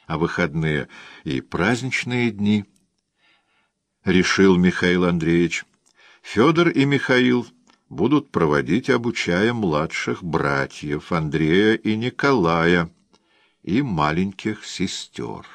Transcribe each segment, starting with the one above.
а выходные и праздничные дни, решил Михаил Андреевич, Федор и Михаил будут проводить, обучая младших братьев Андрея и Николая и маленьких сестер.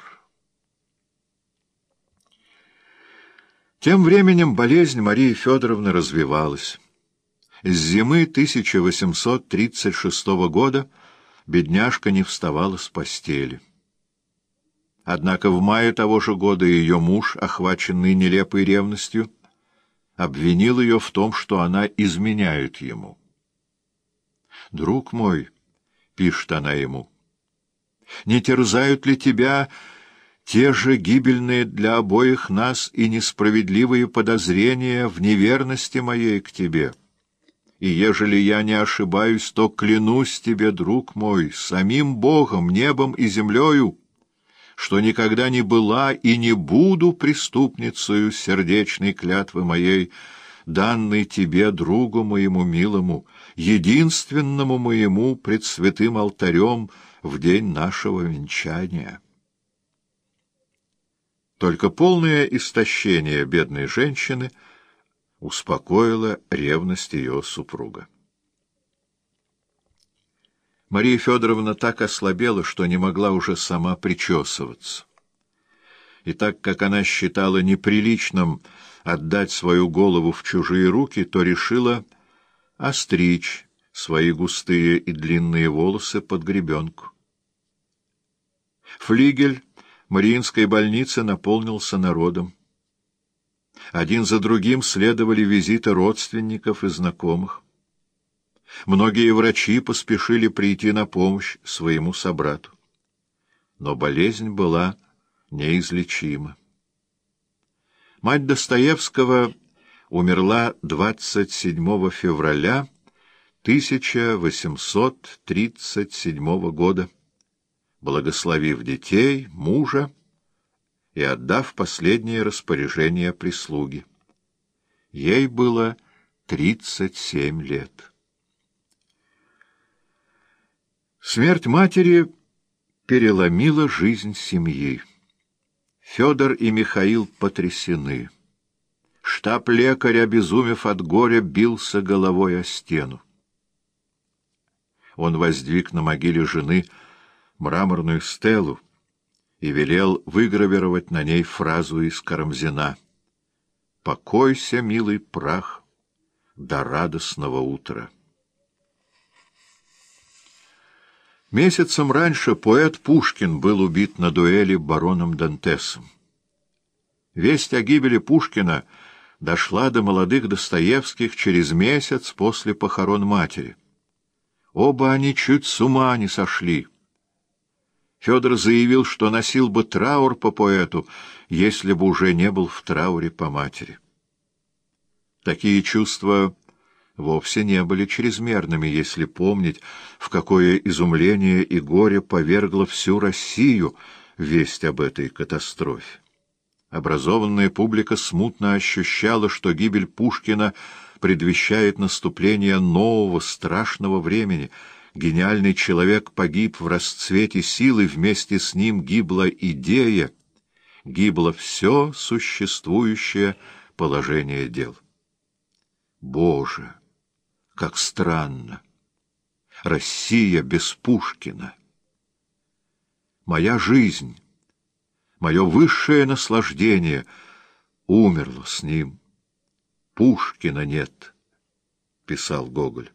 Тем временем болезнь Марии Федоровны развивалась. С зимы 1836 года бедняжка не вставала с постели. Однако в мае того же года ее муж, охваченный нелепой ревностью, обвинил ее в том, что она изменяет ему. «Друг мой», — пишет она ему, — «не терзают ли тебя те же гибельные для обоих нас и несправедливые подозрения в неверности моей к тебе? И ежели я не ошибаюсь, то клянусь тебе, друг мой, самим Богом, небом и землею, что никогда не была и не буду преступницею сердечной клятвы моей, данной тебе, другу моему милому, единственному моему пред святым алтарем в день нашего венчания». Только полное истощение бедной женщины успокоило ревность ее супруга. Мария Федоровна так ослабела, что не могла уже сама причесываться. И так как она считала неприличным отдать свою голову в чужие руки, то решила остричь свои густые и длинные волосы под гребенку. Флигель Мариинской больницы наполнился народом. Один за другим следовали визиты родственников и знакомых. Многие врачи поспешили прийти на помощь своему собрату. Но болезнь была неизлечима. Мать Достоевского умерла 27 февраля 1837 года, благословив детей, мужа и отдав последнее распоряжение прислуги. Ей было 37 лет. Смерть матери переломила жизнь семьи. Федор и Михаил потрясены. Штаб-лекарь, обезумев от горя, бился головой о стену. Он воздвиг на могиле жены мраморную стелу и велел выгравировать на ней фразу из Карамзина: «Покойся, милый прах, до радостного утра». Месяцем раньше поэт Пушкин был убит на дуэли бароном Дантесом. Весть о гибели Пушкина дошла до молодых Достоевских через месяц после похорон матери. Оба они чуть с ума не сошли. Федор заявил, что носил бы траур по поэту, если бы уже не был в трауре по матери. Такие чувства вовсе не были чрезмерными, если помнить, в какое изумление и горе повергла всю Россию весть об этой катастрофе. Образованная публика смутно ощущала, что гибель Пушкина предвещает наступление нового страшного времени. Гениальный человек погиб в расцвете силы, вместе с ним гибла идея, гибло все существующее положение дел. Боже, как странно! Россия без Пушкина! Моя жизнь, мое высшее наслаждение умерло с ним. Пушкина нет, писал Гоголь.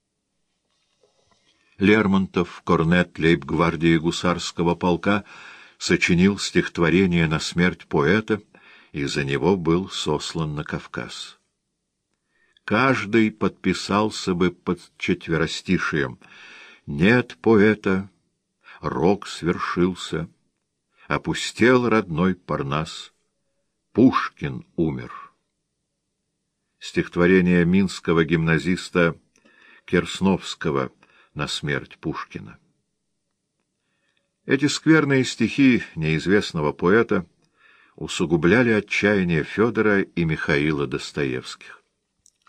Лермонтов, корнет лейб-гвардии гусарского полка, сочинил стихотворение на смерть поэта и за него был сослан на Кавказ. Каждый подписался бы под четверостишием: «Нет поэта, рок свершился, опустел родной Парнас, Пушкин умер». Стихотворение минского гимназиста Керсновского на смерть Пушкина. Эти скверные стихи неизвестного поэта усугубляли отчаяние Федора и Михаила Достоевских.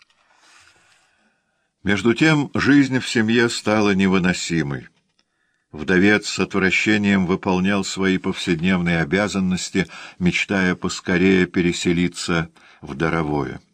Между тем жизнь в семье стала невыносимой. Вдовец с отвращением выполнял свои повседневные обязанности, мечтая поскорее переселиться в Даровое.